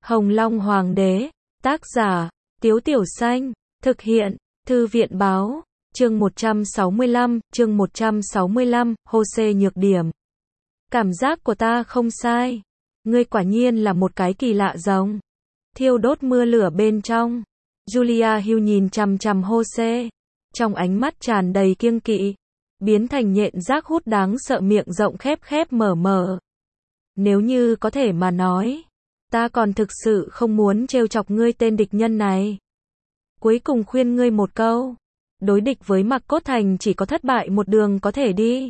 Hồng Long Hoàng đế, tác giả, Tiếu Tiểu Xanh, thực hiện, Thư viện báo, chương 165, Hô-xê nhược điểm. Cảm giác của ta không sai. Ngươi quả nhiên là một cái kỳ lạ giống. Thiêu đốt mưa lửa bên trong. Julia Hill nhìn chằm chằm Hô-xê. Trong ánh mắt tràn đầy kiêng kỵ. Biến thành nhện rác hút đáng sợ, miệng rộng khép khép mở mở. Nếu như có thể mà nói, ta còn thực sự không muốn trêu chọc ngươi tên địch nhân này. Cuối cùng khuyên ngươi một câu. Đối địch với Mạc Cốt Thành chỉ có thất bại một đường có thể đi.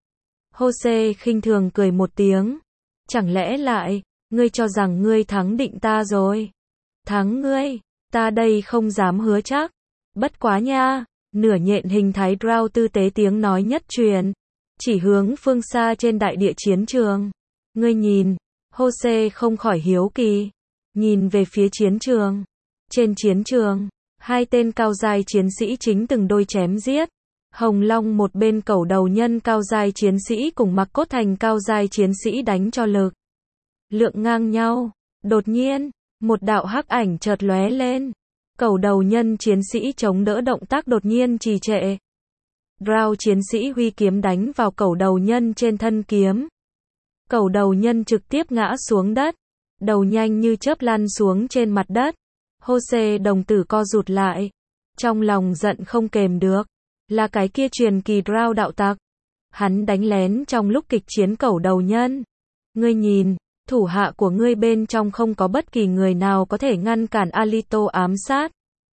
Hô-xê khinh thường cười một tiếng. Chẳng lẽ lại, ngươi cho rằng ngươi thắng định ta rồi? Thắng ngươi, ta đây không dám hứa chắc. Bất quá nha, nửa nhện hình thái Drow tư tế tiếng nói nhất truyền. Chỉ hướng phương xa trên đại địa chiến trường. Ngươi nhìn, Hô-xê không khỏi hiếu kỳ. Nhìn về phía chiến trường. Trên chiến trường, hai tên cao giai chiến sĩ chính từng đôi chém giết. Hồng Long một bên cẩu đầu nhân cao giai chiến sĩ cùng Mạc Cốt Thành cao giai chiến sĩ đánh cho lực lượng ngang nhau. Đột nhiên, một đạo hắc ảnh chợt lóe lên. Cẩu đầu nhân chiến sĩ chống đỡ động tác đột nhiên trì trệ. Drow chiến sĩ huy kiếm đánh vào cẩu đầu nhân trên thân kiếm. Cẩu đầu nhân trực tiếp ngã xuống đất. Đầu nhanh như chớp lăn xuống trên mặt đất. Hô-xê đồng tử co rụt lại. Trong lòng giận không kềm được. Là cái kia truyền kỳ Drow đạo tặc. Hắn đánh lén trong lúc kịch chiến cẩu đầu nhân. Ngươi nhìn, thủ hạ của ngươi bên trong không có bất kỳ người nào có thể ngăn cản Alito ám sát.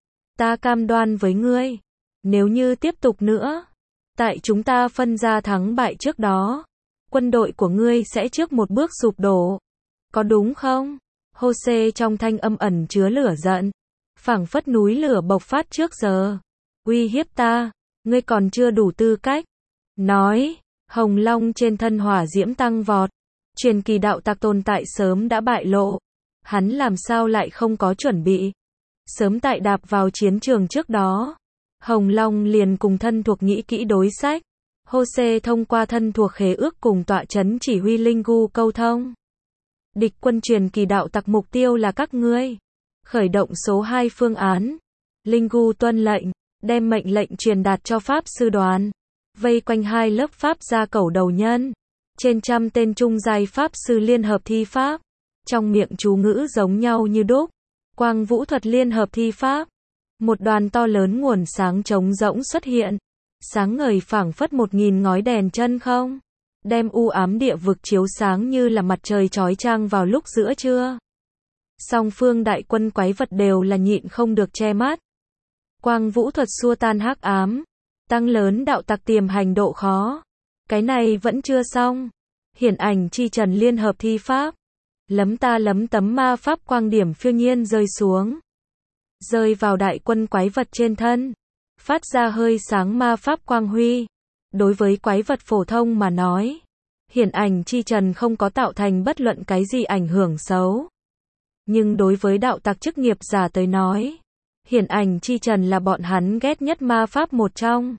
Ta cam đoan với ngươi, nếu như tiếp tục nữa, tại chúng ta phân ra thắng bại trước đó, quân đội của ngươi sẽ trước một bước sụp đổ. Có đúng không? Hô-xê trong thanh âm ẩn chứa lửa giận, phảng phất núi lửa bộc phát trước giờ. Uy hiếp ta, ngươi còn chưa đủ tư cách. Nói, Hồng Long trên thân hỏa diễm tăng vọt. Truyền kỳ đạo tặc tồn tại sớm đã bại lộ. Hắn làm sao lại không có chuẩn bị. Sớm tại đạp vào chiến trường trước đó, Hồng Long liền cùng thân thuộc nghĩ kỹ đối sách. Hô-xê thông qua thân thuộc khế ước cùng tọa chấn chỉ huy Lingu câu thông. Địch quân truyền kỳ đạo tặc mục tiêu là các ngươi. Khởi động số 2 phương án. Lingu tuân lệnh, đem mệnh lệnh truyền đạt cho Pháp sư đoàn. Vây quanh hai lớp Pháp gia cẩu đầu nhân. Trên trăm tên trung giai Pháp sư liên hợp thi pháp. Trong miệng chú ngữ giống nhau như đúc. Quang vũ thuật liên hợp thi pháp. Một đoàn to lớn nguồn sáng trống rỗng xuất hiện. Sáng ngời phảng phất 1000 ngói đèn chân không. Đem u ám địa vực chiếu sáng như là mặt trời chói chang vào lúc giữa trưa. Song phương đại quân quái vật đều là nhịn không được che mắt. Quang vũ thuật xua tan hắc ám. Tăng lớn đạo tặc tiềm hành độ khó. Cái này vẫn chưa xong. Hiển ảnh chi trần liên hợp thi pháp. Lấm ta lấm tấm ma pháp quang điểm phiêu nhiên rơi xuống. Rơi vào đại quân quái vật trên thân. Phát ra hơi sáng ma pháp quang huy. Đối với quái vật phổ thông mà nói, hiển ảnh chi trần không có tạo thành bất luận cái gì ảnh hưởng xấu. Nhưng đối với đạo tặc chức nghiệp giả tới nói, hiển ảnh chi trần là bọn hắn ghét nhất ma pháp một trong.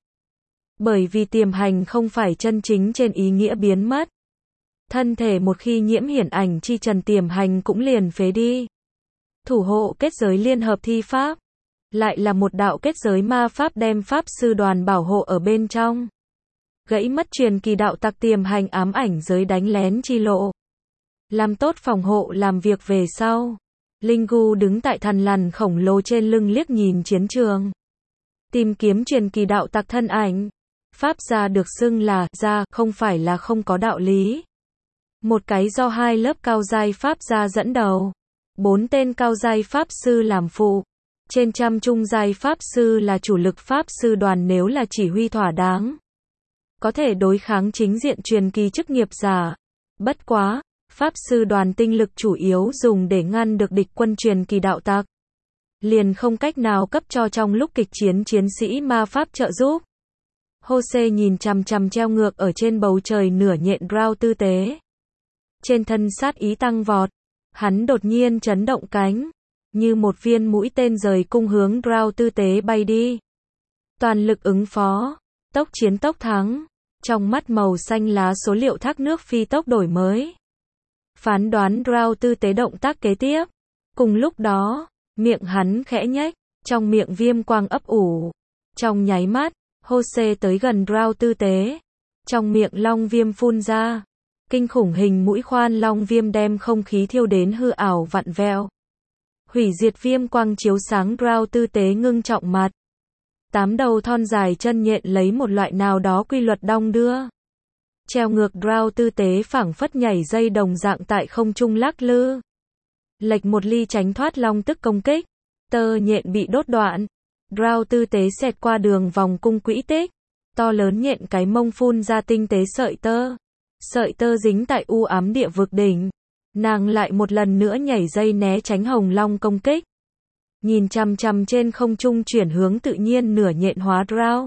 Bởi vì tiềm hành không phải chân chính trên ý nghĩa biến mất. Thân thể một khi nhiễm hiển ảnh chi trần tiềm hành cũng liền phế đi. Thủ hộ kết giới liên hợp thi pháp. Lại là một đạo kết giới ma pháp đem Pháp sư đoàn bảo hộ ở bên trong. Gãy mất truyền kỳ đạo tặc tiềm hành ám ảnh giới đánh lén chi lộ. Làm tốt phòng hộ làm việc về sau. Lingu đứng tại thần lằn khổng lồ trên lưng liếc nhìn chiến trường. Tìm kiếm truyền kỳ đạo tặc thân ảnh. Pháp gia được xưng là gia không phải là không có đạo lý. Một cái do hai lớp cao giai Pháp gia dẫn đầu. 4 tên cao giai Pháp sư làm phụ. Trên trăm trung giai Pháp sư là chủ lực Pháp sư đoàn nếu là chỉ huy thỏa đáng. Có thể đối kháng chính diện truyền kỳ chức nghiệp giả. Bất quá, Pháp sư đoàn tinh lực chủ yếu dùng để ngăn được địch quân truyền kỳ đạo tặc. Liền không cách nào cấp cho trong lúc kịch chiến chiến sĩ ma pháp trợ giúp. Hô-xê nhìn chằm chằm treo ngược ở trên bầu trời nửa nhện Drow tư tế. Trên thân sát ý tăng vọt. Hắn đột nhiên chấn động cánh. Như một viên mũi tên rời cung hướng Drow tư tế bay đi. Toàn lực ứng phó. Tốc chiến tốc thắng. Trong mắt màu xanh lá số liệu thác nước phi tốc đổi mới. Phán đoán Drow tư tế động tác kế tiếp. Cùng lúc đó, miệng hắn khẽ nhếch, trong miệng viêm quang ấp ủ. Trong nháy mắt, Jose tới gần Drow tư tế. Trong miệng long viêm phun ra. Kinh khủng hình mũi khoan long viêm đem không khí thiêu đến hư ảo vặn vẹo. Hủy diệt viêm quang chiếu sáng Drow tư tế ngưng trọng mặt. 8 đầu thon dài chân nhện lấy một loại nào đó quy luật đong đưa. Treo ngược Drow tư tế phảng phất nhảy dây đồng dạng tại không trung lắc lư. Lệch một ly tránh thoát long tức công kích. Tơ nhện bị đốt đoạn. Drow tư tế xẹt qua đường vòng cung quỹ tích. To lớn nhện cái mông phun ra tinh tế sợi tơ. Sợi tơ dính tại u ám địa vực đỉnh. Nàng lại một lần nữa nhảy dây né tránh hồng long công kích. Nhìn chằm chằm trên không trung chuyển hướng tự nhiên nửa nhện hóa Drow.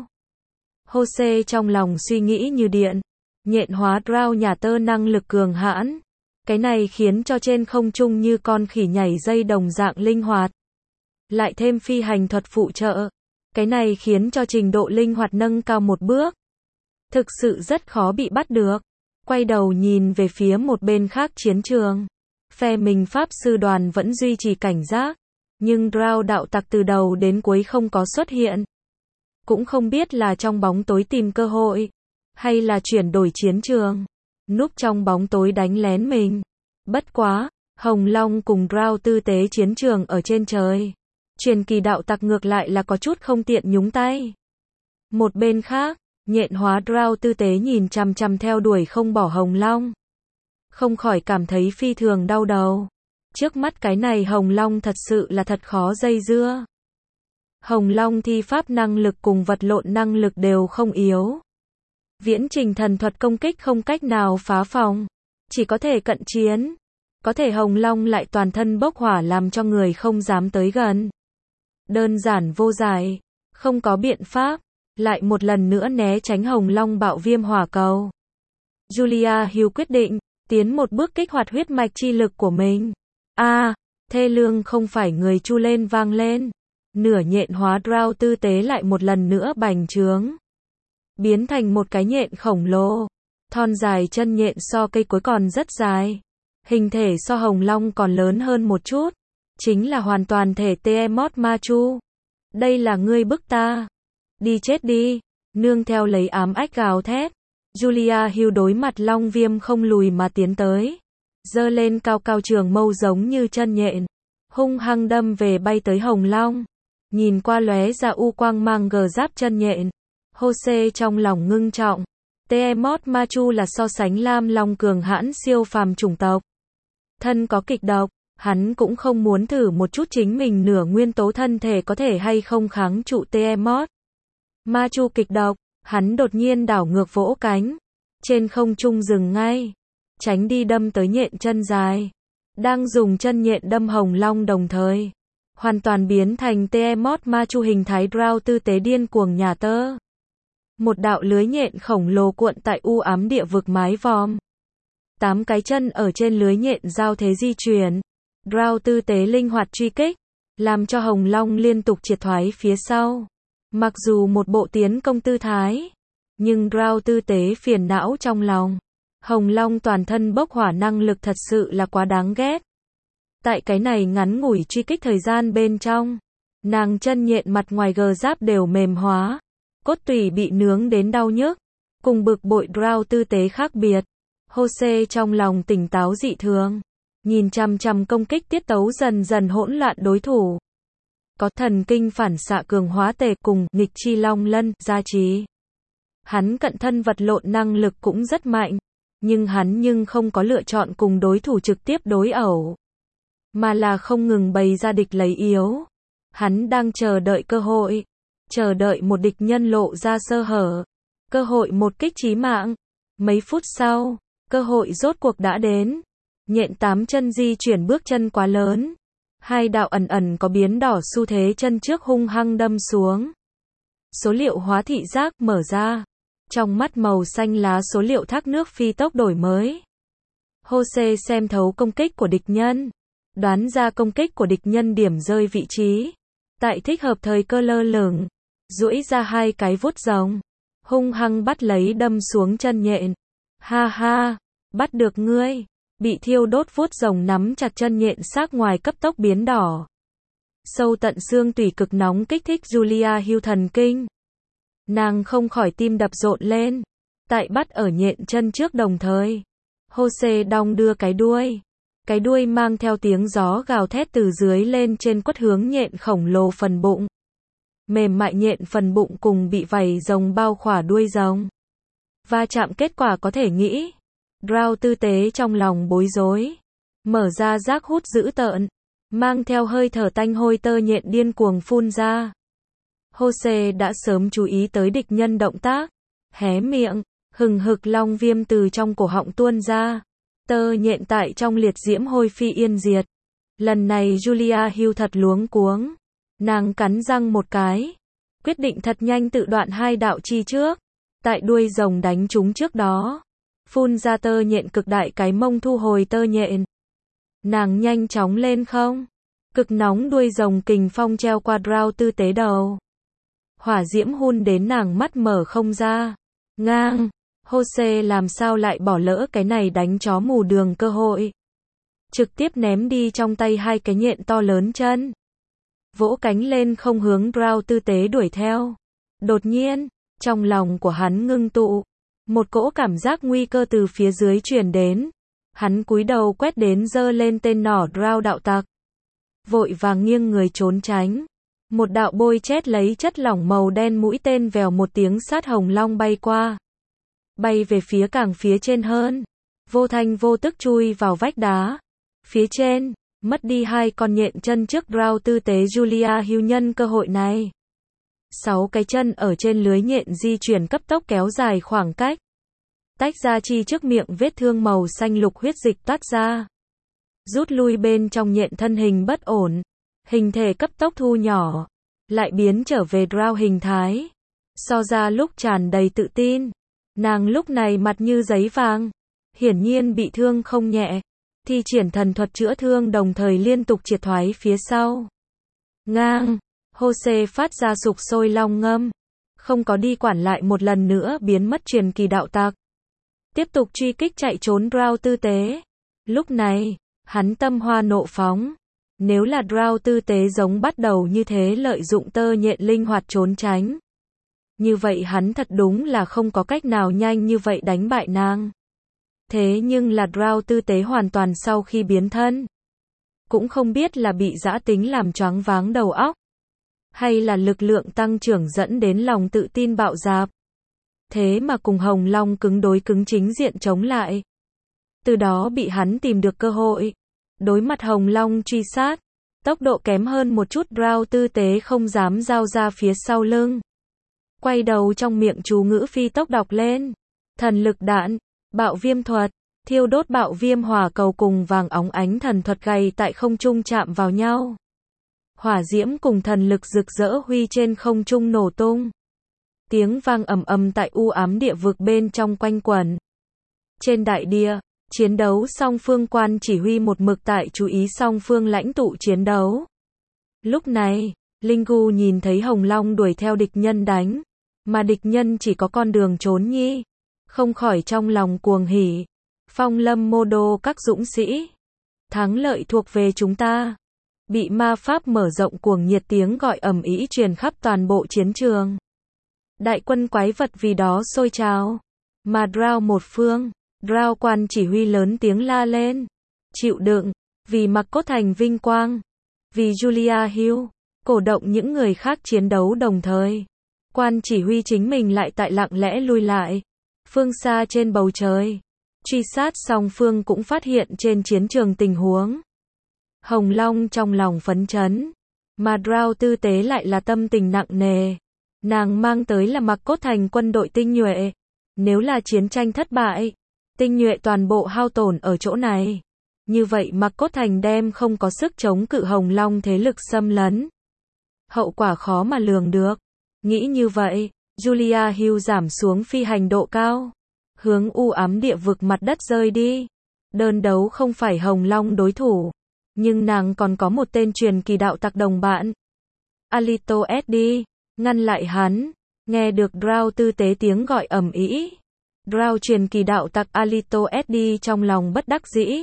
Jose trong lòng suy nghĩ như điện. Nhện hóa Drow nhà tơ năng lực cường hãn. Cái này khiến cho trên không trung như con khỉ nhảy dây đồng dạng linh hoạt. Lại thêm phi hành thuật phụ trợ. Cái này khiến cho trình độ linh hoạt nâng cao một bước. Thực sự rất khó bị bắt được. Quay đầu nhìn về phía một bên khác chiến trường. Phe mình Pháp sư đoàn vẫn duy trì cảnh giác. Nhưng Drow đạo tặc từ đầu đến cuối không có xuất hiện. Cũng không biết là trong bóng tối tìm cơ hội. Hay là chuyển đổi chiến trường. Núp trong bóng tối đánh lén mình. Bất quá, Hồng Long cùng Drow tư tế chiến trường ở trên trời. Truyền kỳ đạo tặc ngược lại là có chút không tiện nhúng tay. Một bên khác, nhện hóa Drow tư tế nhìn chằm chằm theo đuổi không bỏ Hồng Long. Không khỏi cảm thấy phi thường đau đầu. Trước mắt cái này Hồng Long thật sự là thật khó dây dưa. Hồng Long thi pháp năng lực cùng vật lộn năng lực đều không yếu. Viễn trình thần thuật công kích không cách nào phá phòng. Chỉ có thể cận chiến. Có thể Hồng Long lại toàn thân bốc hỏa làm cho người không dám tới gần. Đơn giản vô giải. Không có biện pháp. Lại một lần nữa né tránh Hồng Long bạo viêm hỏa cầu. Julia Hill quyết định tiến một bước kích hoạt huyết mạch chi lực của mình. Thê lương không phải người chu lên vang lên. Nửa nhện hóa Drow tư tế lại một lần nữa bành trướng. Biến thành một cái nhện khổng lồ. Thon dài chân nhện so cây cối còn rất dài. Hình thể so Hồng Long còn lớn hơn một chút. Chính là hoàn toàn thể Tiamat Ma Chu. Đây là ngươi bức ta. Đi chết đi. Nương theo lấy ám ách gào thét. Julia Hill đối mặt long viêm không lùi mà tiến tới. Giơ lên cao cao trường mâu giống như chân nhện. Hung hăng đâm về bay tới Hồng Long. Nhìn qua lóe ra u quang mang gờ giáp chân nhện. Jose trong lòng ngưng trọng. Tiamat Ma Chu là so sánh lam long cường hãn siêu phàm chủng tộc. Thân có kịch độc. Hắn cũng không muốn thử một chút chính mình nửa nguyên tố thân thể có thể hay không kháng trụ Tiamat Ma Chu kịch độc. Hắn đột nhiên đảo ngược vỗ cánh. Trên không trung dừng ngay. Tránh đi đâm tới nhện chân dài. Đang dùng chân nhện đâm Hồng Long đồng thời. Hoàn toàn biến thành Tiamat Ma Chu hình thái Drow tư tế điên cuồng nhà tơ. Một đạo lưới nhện khổng lồ cuộn tại u ám địa vực mái vòm. 8 cái chân ở trên lưới nhện giao thế di chuyển. Drow tư tế linh hoạt truy kích. Làm cho Hồng Long liên tục triệt thoái phía sau. Mặc dù một bộ tiến công tư thái. Nhưng Drow tư tế phiền não trong lòng. Hồng Long toàn thân bốc hỏa năng lực thật sự là quá đáng ghét. Tại cái này ngắn ngủi truy kích thời gian bên trong. Nàng chân nhện mặt ngoài gờ giáp đều mềm hóa. Cốt tủy bị nướng đến đau nhức. Cùng bực bội Drow tư tế khác biệt. Jose trong lòng tỉnh táo dị thường. Nhìn chằm chằm công kích tiết tấu dần dần hỗn loạn đối thủ. Có thần kinh phản xạ cường hóa tề cùng nghịch chi long lân gia trì. Hắn cận thân vật lộn năng lực cũng rất mạnh. Nhưng không có lựa chọn cùng đối thủ trực tiếp đối ẩu. Mà là không ngừng bày ra địch lấy yếu. Hắn đang chờ đợi cơ hội. Chờ đợi một địch nhân lộ ra sơ hở. Cơ hội một kích chí mạng. Mấy phút sau, cơ hội rốt cuộc đã đến. Nhện 8 chân di chuyển bước chân quá lớn. Hai đạo ẩn có biến đỏ xu thế chân trước hung hăng đâm xuống. Số liệu hóa thị giác mở ra. Trong mắt màu xanh lá số liệu thác nước phi tốc đổi mới. Jose xem thấu công kích của địch nhân. Đoán ra công kích của địch nhân điểm rơi vị trí. Tại thích hợp thời cơ lơ lửng. Duỗi ra hai cái vuốt rồng. Hung hăng bắt lấy đâm xuống chân nhện. Ha ha, bắt được ngươi. bị thiêu đốt vuốt rồng nắm chặt chân nhện xác ngoài cấp tốc biến đỏ. Sâu tận xương tủy cực nóng kích thích Julia Hill thần kinh. Nàng không khỏi tim đập rộn lên. Tại bắt ở nhện chân trước đồng thời. Jose đong đưa cái đuôi. Cái đuôi mang theo tiếng gió gào thét từ dưới lên trên quất hướng nhện khổng lồ phần bụng. Mềm mại nhện phần bụng cùng bị vảy rồng bao khỏa đuôi rồng. Va chạm kết quả có thể nghĩ. Drow tư tế trong lòng bối rối. Mở ra rác hút dữ tợn. Mang theo hơi thở tanh hôi tơ nhện điên cuồng phun ra. Jose đã sớm chú ý tới địch nhân động tác. Hé miệng, hừng hực long viêm từ trong cổ họng tuôn ra. Tơ nhện tại trong liệt diễm hôi phi yên diệt. Lần này Julia Hill thật luống cuống. Nàng cắn răng một cái. Quyết định thật nhanh tự đoạn hai đạo chi trước. Tại đuôi rồng đánh trúng trước đó. Phun ra tơ nhện cực đại cái mông thu hồi tơ nhện. Nàng nhanh chóng lên không. Cực nóng đuôi rồng kình phong treo qua Drow tư tế đầu. Hỏa diễm hun đến nàng mắt mở không ra. Ngang. Jose làm sao lại bỏ lỡ cái này đánh chó mù đường cơ hội. Trực tiếp ném đi trong tay hai cái nhện to lớn chân. Vỗ cánh lên không hướng Drow tư tế đuổi theo. Đột nhiên, trong lòng của hắn ngưng tụ. Một cỗ cảm giác nguy cơ từ phía dưới truyền đến. Hắn cúi đầu quét đến giơ lên tên nỏ Drow đạo tặc. Vội vàng nghiêng người trốn tránh. Một đạo bôi chét lấy chất lỏng màu đen mũi tên vèo một tiếng sát hồng long bay qua. Bay về phía càng phía trên hơn. Vô thanh vô tức chui vào vách đá. Phía trên, mất đi hai con nhện chân trước Drow tư tế Julia Hill nhân cơ hội này. 6 cái chân ở trên lưới nhện di chuyển cấp tốc kéo dài khoảng cách. Tách ra chi trước miệng vết thương màu xanh lục huyết dịch toát ra. Rút lui bên trong nhện thân hình bất ổn. Hình thể cấp tốc thu nhỏ. Lại biến trở về Drow hình thái. So ra lúc tràn đầy tự tin. Nàng lúc này mặt như giấy vàng. Hiển nhiên bị thương không nhẹ. Thi triển thần thuật chữa thương đồng thời liên tục triệt thoái phía sau. Ngang. Jose phát ra sục sôi long ngâm. Không có đi quản lại một lần nữa biến mất truyền kỳ đạo tặc. Tiếp tục truy kích chạy trốn Drow tư tế. Lúc này, hắn tâm hoa nộ phóng. Nếu là Drow tư tế giống bắt đầu như thế lợi dụng tơ nhện linh hoạt trốn tránh. Như vậy hắn thật đúng là không có cách nào nhanh như vậy đánh bại nàng. Thế nhưng là Drow tư tế hoàn toàn sau khi biến thân. Cũng không biết là bị dã tính làm choáng váng đầu óc. Hay là lực lượng tăng trưởng dẫn đến lòng tự tin bạo dạp. Thế mà cùng Hồng Long cứng đối cứng chính diện chống lại. Từ đó bị hắn tìm được cơ hội. Đối mặt Hồng Long truy sát. Tốc độ kém hơn một chút Drow tư tế không dám giao ra phía sau lưng. Quay đầu trong miệng chú ngữ phi tốc đọc lên. Thần lực đạn, bạo viêm thuật, thiêu đốt bạo viêm hỏa cầu cùng vàng óng ánh thần thuật gay tại không trung chạm vào nhau. Hỏa diễm cùng thần lực rực rỡ huy trên không trung nổ tung. Tiếng vang ầm ầm tại u ám địa vực bên trong quanh quẩn. Trên đại địa, chiến đấu song phương quan chỉ huy một mực tại chú ý song phương lãnh tụ chiến đấu. Lúc này, Linh Gu nhìn thấy Hồng Long đuổi theo địch nhân đánh, mà địch nhân chỉ có con đường trốn nhi, không khỏi trong lòng cuồng hỉ. Phong lâm mô đô các dũng sĩ, thắng lợi thuộc về chúng ta. Bị ma pháp mở rộng cuồng nhiệt tiếng gọi ầm ĩ truyền khắp toàn bộ chiến trường. Đại quân quái vật vì đó sôi trào. Mà Drow một phương, Drow quan chỉ huy lớn tiếng la lên. Chịu đựng, vì Mặc Cốt Thành vinh quang, vì Julia Hill, cổ động những người khác chiến đấu đồng thời. Quan chỉ huy chính mình lại tại lặng lẽ lui lại. Phương xa trên bầu trời, truy sát song phương cũng phát hiện trên chiến trường tình huống. Hồng Long trong lòng phấn chấn, mà Drow tư tế lại là tâm tình nặng nề. Nàng mang tới là Mặc Cốt Thành quân đội tinh nhuệ. Nếu là chiến tranh thất bại, tinh nhuệ toàn bộ hao tổn ở chỗ này. Như vậy Mặc Cốt Thành đem không có sức chống cự Hồng Long thế lực xâm lấn. Hậu quả khó mà lường được. Nghĩ như vậy, Julia Hill giảm xuống phi hành độ cao. Hướng u ám địa vực mặt đất rơi đi. Đơn đấu không phải Hồng Long đối thủ. Nhưng nàng còn có một tên truyền kỳ đạo tặc đồng bạn. Alito SD, ngăn lại hắn. Nghe được Drow tư tế tiếng gọi ầm ĩ. Drow truyền kỳ đạo tặc Alito SD trong lòng bất đắc dĩ.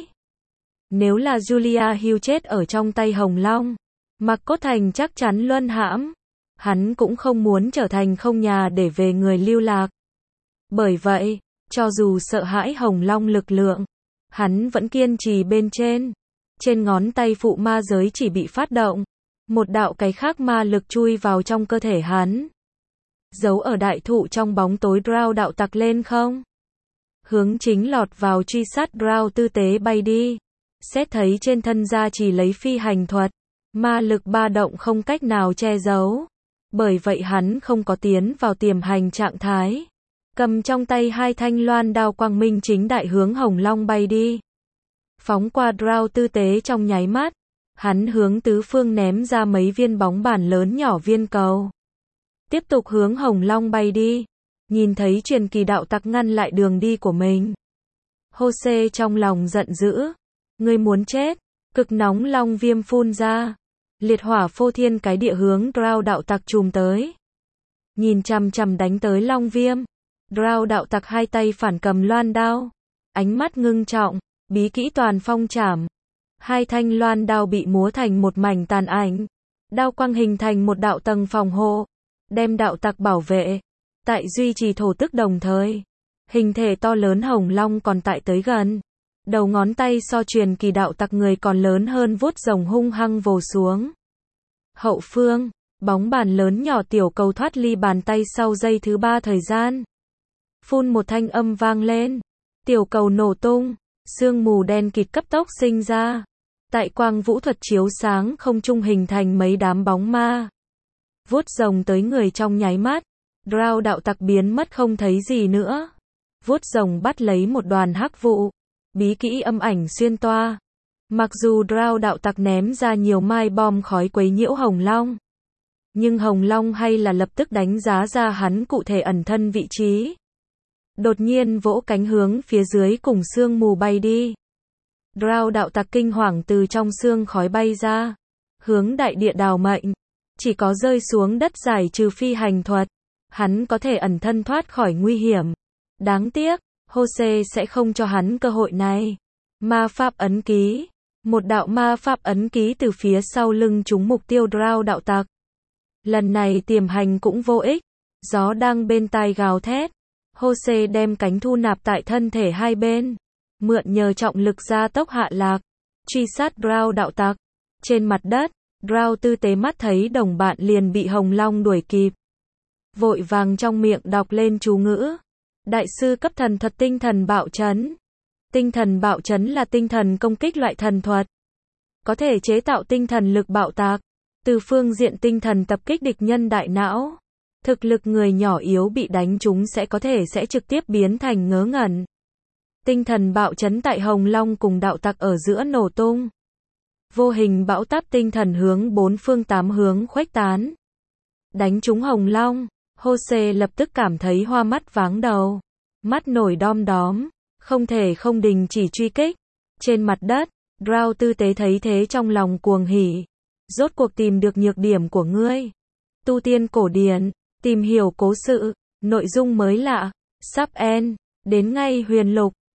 Nếu là Julia Hill chết ở trong tay Hồng Long, Mạc Cốt Thành chắc chắn luân hãm. Hắn cũng không muốn trở thành không nhà để về người lưu lạc. Bởi vậy, cho dù sợ hãi Hồng Long lực lượng, hắn vẫn kiên trì bên trên. Trên ngón tay phụ ma giới chỉ bị phát động. Một đạo cái khác ma lực chui vào trong cơ thể hắn. Giấu ở đại thụ trong bóng tối Drow đạo tặc lên không. Hướng chính lọt vào truy sát Drow tư tế bay đi. Xét thấy trên thân ra chỉ lấy phi hành thuật. Ma lực ba động không cách nào che giấu. Bởi vậy hắn không có tiến vào tiềm hành trạng thái. Cầm trong tay hai thanh loan đao quang minh chính đại hướng Hồng Long bay đi. Phóng qua Drow tư tế trong nháy mắt. Hắn hướng tứ phương ném ra mấy viên bóng bàn lớn nhỏ viên cầu. Tiếp tục hướng Hồng Long bay đi. Nhìn thấy truyền kỳ đạo tặc ngăn lại đường đi của mình. Jose trong lòng giận dữ. Ngươi muốn chết. Cực nóng long viêm phun ra. Liệt hỏa phô thiên cái địa hướng Drow đạo tặc trùm tới. Nhìn chằm chằm đánh tới long viêm. Drow đạo tặc hai tay phản cầm loan đao. Ánh mắt ngưng trọng. Bí kỹ toàn phong trảm. Hai thanh loan đao bị múa thành một mảnh tàn ảnh. Đao quang hình thành một đạo tầng phòng hộ. Đem đạo tặc bảo vệ. Tại duy trì thổ tức đồng thời. Hình thể to lớn Hồng Long còn tại tới gần. Đầu ngón tay so truyền kỳ đạo tặc người còn lớn hơn vuốt rồng hung hăng vồ xuống. Hậu phương, bóng bàn lớn nhỏ tiểu cầu thoát ly bàn tay sau giây thứ 3 thời gian. Phun một thanh âm vang lên. Tiểu cầu nổ tung. Sương mù đen kịt cấp tốc sinh ra. Tại quang vũ thuật chiếu sáng không trung hình thành mấy đám bóng ma. Vuốt rồng tới người trong nháy mắt. Drow đạo tặc biến mất không thấy gì nữa. Vuốt rồng bắt lấy một đoàn hắc vụ. Bí kỹ âm ảnh xuyên toa. Mặc dù Drow đạo tặc ném ra nhiều mai bom khói quấy nhiễu Hồng Long. Nhưng Hồng Long hay là lập tức đánh giá ra hắn cụ thể ẩn thân vị trí. Đột nhiên vỗ cánh hướng phía dưới cùng sương mù bay đi. Drow đạo tặc kinh hoàng từ trong sương khói bay ra. Hướng đại địa đào mệnh. Chỉ có rơi xuống đất giải trừ phi hành thuật. Hắn có thể ẩn thân thoát khỏi nguy hiểm. Đáng tiếc, Jose sẽ không cho hắn cơ hội này. Ma pháp ấn ký. Một đạo ma pháp ấn ký từ phía sau lưng trúng mục tiêu Drow đạo tặc. Lần này tiềm hành cũng vô ích. Gió đang bên tai gào thét. Jose đem cánh thu nạp tại thân thể hai bên. Mượn nhờ trọng lực gia tốc hạ lạc. Truy sát Drow đạo tặc. Trên mặt đất, Drow tư tế mắt thấy đồng bạn liền bị Hồng Long đuổi kịp. Vội vàng trong miệng đọc lên chú ngữ. Đại sư cấp thần thuật tinh thần bạo chấn. Tinh thần bạo chấn là tinh thần công kích loại thần thuật. Có thể chế tạo tinh thần lực bạo tạc. Từ phương diện tinh thần tập kích địch nhân đại não. Thực lực người nhỏ yếu bị đánh trúng sẽ trực tiếp biến thành ngớ ngẩn. Tinh thần bạo chấn tại Hồng Long cùng đạo tặc ở giữa nổ tung. Vô hình bão táp tinh thần hướng bốn phương tám hướng khuếch tán. Đánh trúng Hồng Long, Jose lập tức cảm thấy hoa mắt váng đầu. Mắt nổi đom đóm, không thể không đình chỉ truy kích. Trên mặt đất, Drow tư tế thấy thế trong lòng cuồng hỉ. Rốt cuộc tìm được nhược điểm của ngươi. Tu tiên cổ điển, tìm hiểu cố sự, nội dung mới lạ, sắp end, đến ngay huyền lục.